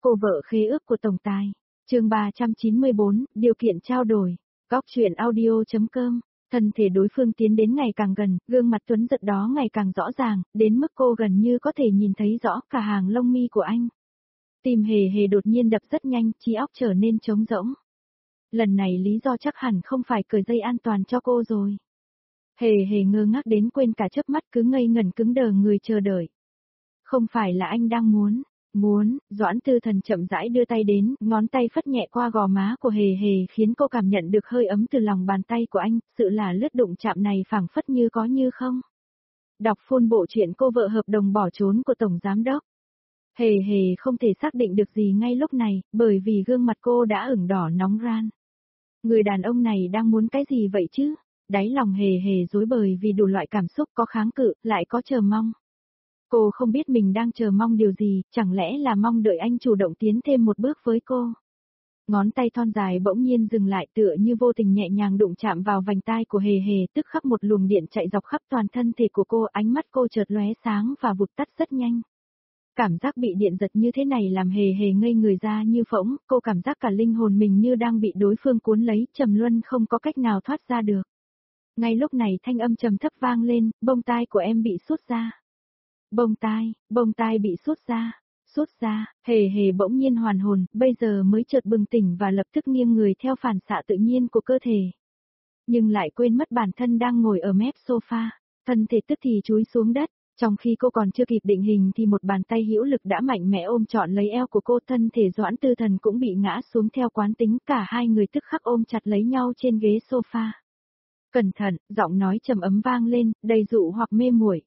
Cô vợ khế ước của tổng tài. Chương 394, điều kiện trao đổi. Góc truyện audio.com. Thân thể đối phương tiến đến ngày càng gần, gương mặt tuấn giật đó ngày càng rõ ràng, đến mức cô gần như có thể nhìn thấy rõ cả hàng lông mi của anh. Tim hề hề đột nhiên đập rất nhanh, trí óc trở nên trống rỗng. Lần này lý do chắc hẳn không phải cởi dây an toàn cho cô rồi. Hề hề ngơ ngác đến quên cả chớp mắt, cứ ngây ngẩn cứng đờ người chờ đợi. Không phải là anh đang muốn, Doãn Tư Thần chậm rãi đưa tay đến, ngón tay phất nhẹ qua gò má của hề hề khiến cô cảm nhận được hơi ấm từ lòng bàn tay của anh, sự là lướt đụng chạm này phảng phất như có như không. Đọc full bộ truyện Cô vợ hợp đồng bỏ trốn của Tổng Giám Đốc. Hề hề không thể xác định được gì ngay lúc này, bởi vì gương mặt cô đã ửng đỏ nóng ran. Người đàn ông này đang muốn cái gì vậy chứ? Đáy lòng hề hề rối bời vì đủ loại cảm xúc, có kháng cự, lại có chờ mong. Cô không biết mình đang chờ mong điều gì, chẳng lẽ là mong đợi anh chủ động tiến thêm một bước với cô. Ngón tay thon dài bỗng nhiên dừng lại, tựa như vô tình nhẹ nhàng đụng chạm vào vành tai của hề hề, tức khắc một luồng điện chạy dọc khắp toàn thân thể của cô, ánh mắt cô chợt lóe sáng và vụt tắt rất nhanh. Cảm giác bị điện giật như thế này làm hề hề ngây người ra như phỗng, cô cảm giác cả linh hồn mình như đang bị đối phương cuốn lấy, trầm luân không có cách nào thoát ra được. Ngay lúc này thanh âm trầm thấp vang lên, bông tai của em bị sút ra. Bông tai bị sút ra, hề hề bỗng nhiên hoàn hồn, bây giờ mới chợt bừng tỉnh và lập tức nghiêng người theo phản xạ tự nhiên của cơ thể. Nhưng lại quên mất bản thân đang ngồi ở mép sofa, thân thể tức thì chúi xuống đất, trong khi cô còn chưa kịp định hình thì một bàn tay hữu lực đã mạnh mẽ ôm trọn lấy eo của cô, thân thể Doãn Tư Thần cũng bị ngã xuống theo quán tính, cả hai người tức khắc ôm chặt lấy nhau trên ghế sofa. Cẩn thận, giọng nói trầm ấm vang lên, đầy dụ hoặc mê muội.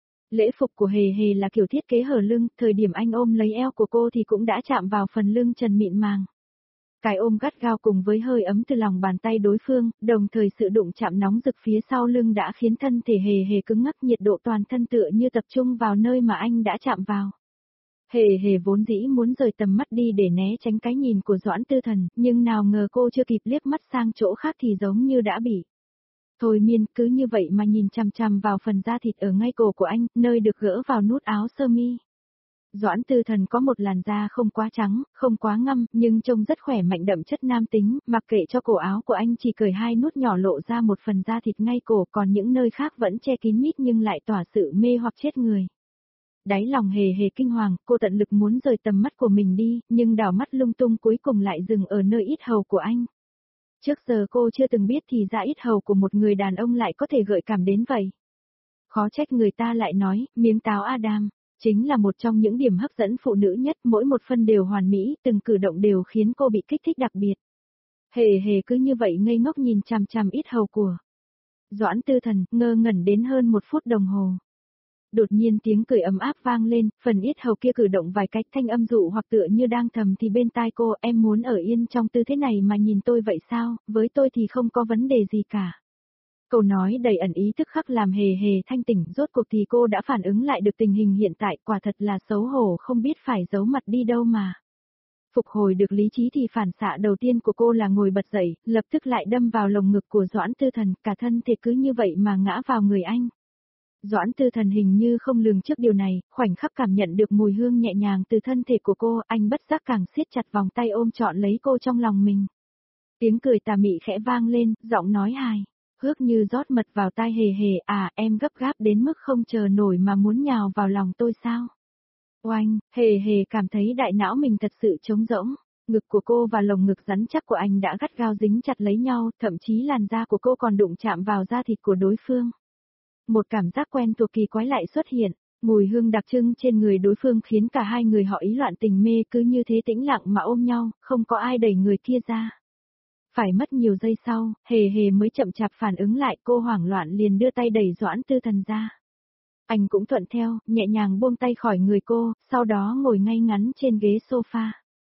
Lễ phục của hề hề là kiểu thiết kế hở lưng, thời điểm anh ôm lấy eo của cô thì cũng đã chạm vào phần lưng trần mịn màng. Cái ôm gắt gao cùng với hơi ấm từ lòng bàn tay đối phương, đồng thời sự đụng chạm nóng rực phía sau lưng đã khiến thân thể hề hề cứng ngắc, nhiệt độ toàn thân tựa như tập trung vào nơi mà anh đã chạm vào. Hề hề vốn dĩ muốn rời tầm mắt đi để né tránh cái nhìn của Doãn Tư Thần, nhưng nào ngờ cô chưa kịp liếc mắt sang chỗ khác thì giống như đã bị thôi miên, cứ như vậy mà nhìn chằm chằm vào phần da thịt ở ngay cổ của anh, nơi được gỡ vào nút áo sơ mi. Doãn Tư Thần có một làn da không quá trắng, không quá ngăm, nhưng trông rất khỏe mạnh đậm chất nam tính, mặc kệ cho cổ áo của anh chỉ cởi hai nút nhỏ lộ ra một phần da thịt ngay cổ, còn những nơi khác vẫn che kín mít nhưng lại tỏa sự mê hoặc chết người. Đáy lòng hề hề kinh hoàng, cô tận lực muốn rời tầm mắt của mình đi, nhưng đảo mắt lung tung cuối cùng lại dừng ở nơi yết hầu của anh. Trước giờ cô chưa từng biết thì da yết hầu của một người đàn ông lại có thể gợi cảm đến vậy. Khó trách người ta lại nói, miếng táo Adam, chính là một trong những điểm hấp dẫn phụ nữ nhất, mỗi một phân đều hoàn mỹ, từng cử động đều khiến cô bị kích thích đặc biệt. Hề hề cứ như vậy ngây ngốc nhìn chằm chằm yết hầu của Doãn Tư Thần, ngơ ngẩn đến hơn 1 phút đồng hồ. Đột nhiên tiếng cười ấm áp vang lên, phần yết hầu kia cử động vài cách, thanh âm dụ hoặc tựa như đang thầm thì bên tai cô, em muốn ở yên trong tư thế này mà nhìn tôi vậy sao, với tôi thì không có vấn đề gì cả. Câu nói đầy ẩn ý tức khắc làm hề hề thanh tỉnh, rốt cuộc thì cô đã phản ứng lại được tình hình hiện tại, quả thật là xấu hổ không biết phải giấu mặt đi đâu mà. Phục hồi được lý trí thì phản xạ đầu tiên của cô là ngồi bật dậy, lập tức lại đâm vào lồng ngực của Doãn Tư Thần, cả thân thể cứ như vậy mà ngã vào người anh. Doãn Tư Thần hình như không lường trước điều này, khoảnh khắc cảm nhận được mùi hương nhẹ nhàng từ thân thể của cô, anh bất giác càng siết chặt vòng tay ôm trọn lấy cô trong lòng mình. Tiếng cười tà mị khẽ vang lên, giọng nói hài hước như rót mật vào tai hề hề, em gấp gáp đến mức không chờ nổi mà muốn nhào vào lòng tôi sao? Oanh, hề hề cảm thấy đại não mình thật sự trống rỗng, ngực của cô và lồng ngực rắn chắc của anh đã gắt gao dính chặt lấy nhau, thậm chí làn da của cô còn đụng chạm vào da thịt của đối phương. Một cảm giác quen thuộc kỳ quái lại xuất hiện, mùi hương đặc trưng trên người đối phương khiến cả hai người họ ý loạn tình mê, cứ như thế tĩnh lặng mà ôm nhau, không có ai đẩy người kia ra. Phải mất nhiều giây sau, hề hề mới chậm chạp phản ứng lại, cô hoảng loạn liền đưa tay đẩy Doãn Tư Thần ra. Anh cũng thuận theo, nhẹ nhàng buông tay khỏi người cô, sau đó ngồi ngay ngắn trên ghế sofa.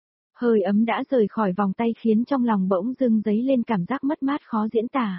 Hơi ấm đã rời khỏi vòng tay khiến trong lòng bỗng dưng dấy lên cảm giác mất mát khó diễn tả.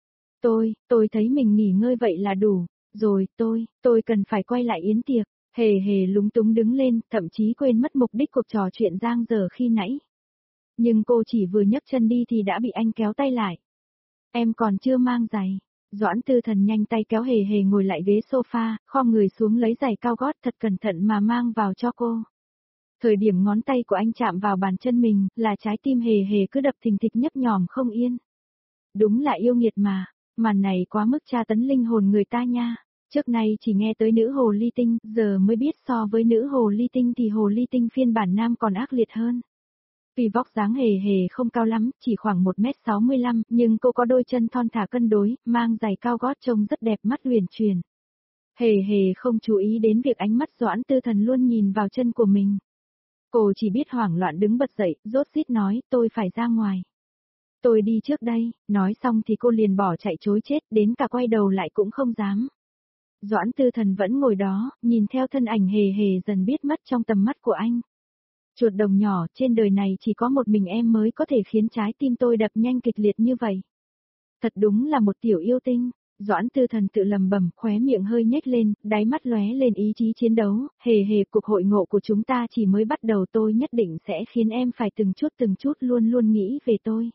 Tôi thấy mình nghỉ ngơi vậy là đủ, rồi tôi cần phải quay lại yến tiệc. Hề hề lúng túng đứng lên, thậm chí quên mất mục đích cuộc trò chuyện giang dở khi nãy. Nhưng cô chỉ vừa nhấc chân đi thì đã bị anh kéo tay lại. Em còn chưa mang giày. Doãn Tư Thần nhanh tay kéo hề hề ngồi lại ghế sofa, khom người xuống lấy giày cao gót thật cẩn thận mà mang vào cho cô. Thời điểm ngón tay của anh chạm vào bàn chân mình, là trái tim hề hề cứ đập thình thịch nhấp nhòm không yên. Đúng là yêu nghiệt mà, màn này quá mức tra tấn linh hồn người ta nha. Trước nay chỉ nghe tới nữ hồ ly tinh, giờ mới biết so với nữ hồ ly tinh thì hồ ly tinh phiên bản nam còn ác liệt hơn. Vì vóc dáng hề hề không cao lắm, chỉ khoảng 1m65, nhưng cô có đôi chân thon thả cân đối, mang giày cao gót trông rất đẹp mắt huyền chuyển. Hề hề không chú ý đến việc ánh mắt Doãn Tư Thần luôn nhìn vào chân của mình. Cô chỉ biết hoảng loạn đứng bật dậy, rốt rít nói, tôi phải ra ngoài. Tôi đi trước đây, nói xong thì cô liền bỏ chạy trối chết, đến cả quay đầu lại cũng không dám. Doãn Tư Thần vẫn ngồi đó, nhìn theo thân ảnh hề hề dần biết mất trong tầm mắt của anh. Chuột đồng nhỏ, trên đời này chỉ có một mình em mới có thể khiến trái tim tôi đập nhanh kịch liệt như vậy. Thật đúng là một tiểu yêu tinh. Doãn Tư Thần tự lầm bẩm, khóe miệng hơi nhếch lên, đáy mắt lóe lên ý chí chiến đấu, hề hề cuộc hội ngộ của chúng ta chỉ mới bắt đầu, tôi nhất định sẽ khiến em phải từng chút luôn luôn nghĩ về tôi.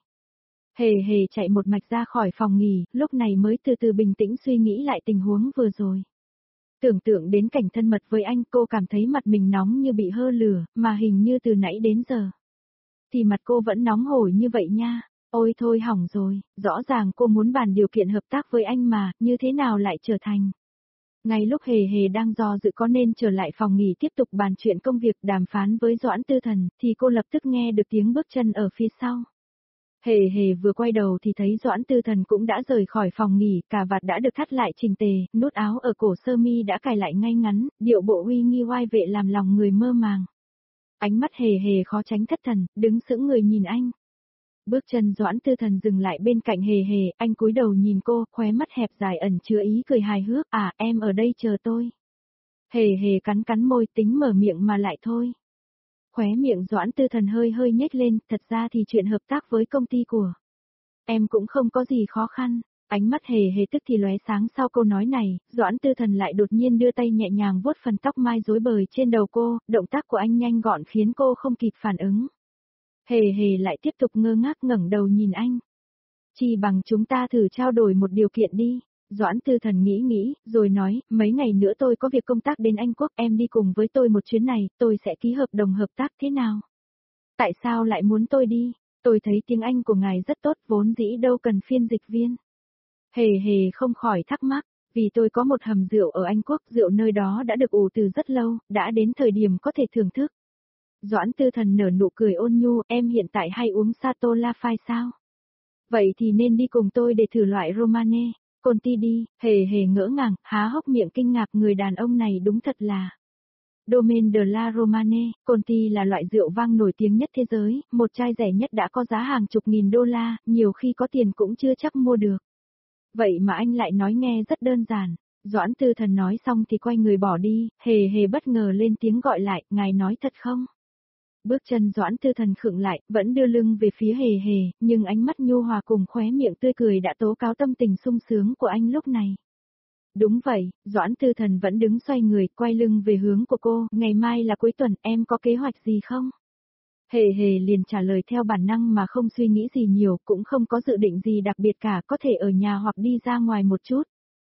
Hề hề chạy một mạch ra khỏi phòng nghỉ, lúc này mới từ từ bình tĩnh suy nghĩ lại tình huống vừa rồi. Tưởng tượng đến cảnh thân mật với anh, cô cảm thấy mặt mình nóng như bị hơ lửa, mà hình như từ nãy đến giờ thì mặt cô vẫn nóng hổi như vậy nha. Ôi thôi hỏng rồi, rõ ràng cô muốn bàn điều kiện hợp tác với anh mà, như thế nào lại trở thành. Ngay lúc hề hề đang do dự có nên trở lại phòng nghỉ tiếp tục bàn chuyện công việc đàm phán với Doãn Tư Thần, thì cô lập tức nghe được tiếng bước chân ở phía sau. Hề hề vừa quay đầu thì thấy Doãn Tư Thần cũng đã rời khỏi phòng nghỉ, cà vạt đã được thắt lại chỉnh tề, nút áo ở cổ sơ mi đã cài lại ngay ngắn, điệu bộ uy nghi oai vệ làm lòng người mơ màng. Ánh mắt hề hề khó tránh thất thần, đứng sững người nhìn anh. Bước chân Doãn Tư Thần dừng lại bên cạnh hề hề, anh cúi đầu nhìn cô, khóe mắt hẹp dài ẩn chứa ý cười hài hước, à em ở đây chờ tôi. Hề hề cắn cắn môi tính mở miệng mà lại thôi. Khóe miệng Doãn Tư Thần hơi hơi nhếch lên, thật ra thì chuyện hợp tác với công ty của em cũng không có gì khó khăn. Ánh mắt hề hề tức thì lóe sáng sau câu nói này, Doãn Tư Thần lại đột nhiên đưa tay nhẹ nhàng vuốt phần tóc mai rối bời trên đầu cô, động tác của anh nhanh gọn khiến cô không kịp phản ứng. Hề hề lại tiếp tục ngơ ngác ngẩng đầu nhìn anh. Chỉ bằng chúng ta thử trao đổi một điều kiện đi. Doãn Tư Thần nghĩ, rồi nói, mấy ngày nữa tôi có việc công tác đến Anh Quốc, em đi cùng với tôi một chuyến này, tôi sẽ ký hợp đồng hợp tác thế nào? Tại sao lại muốn tôi đi? Tôi thấy tiếng Anh của ngài rất tốt, vốn dĩ đâu cần phiên dịch viên. Hề hề không khỏi thắc mắc, vì tôi có một hầm rượu ở Anh Quốc, rượu nơi đó đã được ủ từ rất lâu, đã đến thời điểm có thể thưởng thức. Doãn Tư Thần nở nụ cười ôn nhu, em hiện tại hay uống Sato Lafai sao? Vậy thì nên đi cùng tôi để thử loại Romane. Conti đi, hề hề ngỡ ngàng, há hốc miệng kinh ngạc, người đàn ông này đúng thật là. Domaine de la Romane, Conti là loại rượu vang nổi tiếng nhất thế giới, một chai rẻ nhất đã có giá hàng chục nghìn đô la, nhiều khi có tiền cũng chưa chắc mua được. Vậy mà anh lại nói nghe rất đơn giản. Doãn Tư Thần nói xong thì quay người bỏ đi, hề hề bất ngờ lên tiếng gọi lại, ngài nói thật không? Bước chân Doãn Tư Thần khựng lại, vẫn đưa lưng về phía hề hề, nhưng ánh mắt nhu hòa cùng khóe miệng tươi cười đã tố cáo tâm tình sung sướng của anh lúc này. Đúng vậy, Doãn Tư Thần vẫn đứng xoay người, quay lưng về hướng của cô, ngày mai là cuối tuần, em có kế hoạch gì không? Hề hề liền trả lời theo bản năng mà không suy nghĩ gì nhiều, cũng không có dự định gì đặc biệt cả, có thể ở nhà hoặc đi ra ngoài một chút.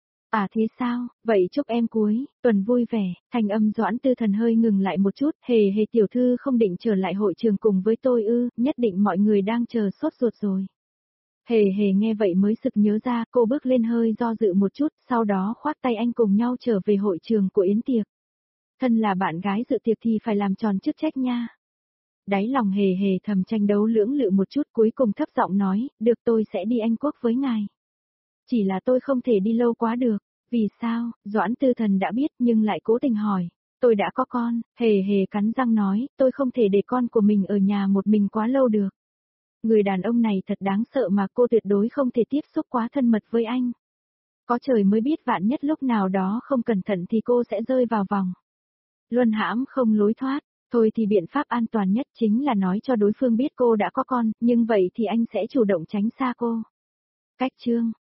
À thế sao, vậy chúc em cuối tuần vui vẻ. Thanh âm Doãn Tư Thần hơi ngừng lại một chút, hề hề tiểu thư không định trở lại hội trường cùng với tôi ư, nhất định mọi người đang chờ sốt ruột rồi. Hề hề nghe vậy mới sực nhớ ra, cô bước lên hơi do dự một chút, sau đó khoác tay anh cùng nhau trở về hội trường của yến tiệc. Thân là bạn gái dự tiệc thì phải làm tròn chức trách nha. Đáy lòng hề hề thầm tranh đấu lưỡng lự một chút, cuối cùng thấp giọng nói, được, tôi sẽ đi Anh Quốc với ngài. Chỉ là tôi không thể đi lâu quá được. Vì sao? Doãn Tư Thần đã biết nhưng lại cố tình hỏi. Tôi đã có con, hề hề cắn răng nói, tôi không thể để con của mình ở nhà một mình quá lâu được. Người đàn ông này thật đáng sợ mà cô tuyệt đối không thể tiếp xúc quá thân mật với anh. Có trời mới biết vạn nhất lúc nào đó không cẩn thận thì cô sẽ rơi vào vòng luân hãm không lối thoát. Thôi thì biện pháp an toàn nhất chính là nói cho đối phương biết cô đã có con, nhưng vậy thì anh sẽ chủ động tránh xa cô. Cách chương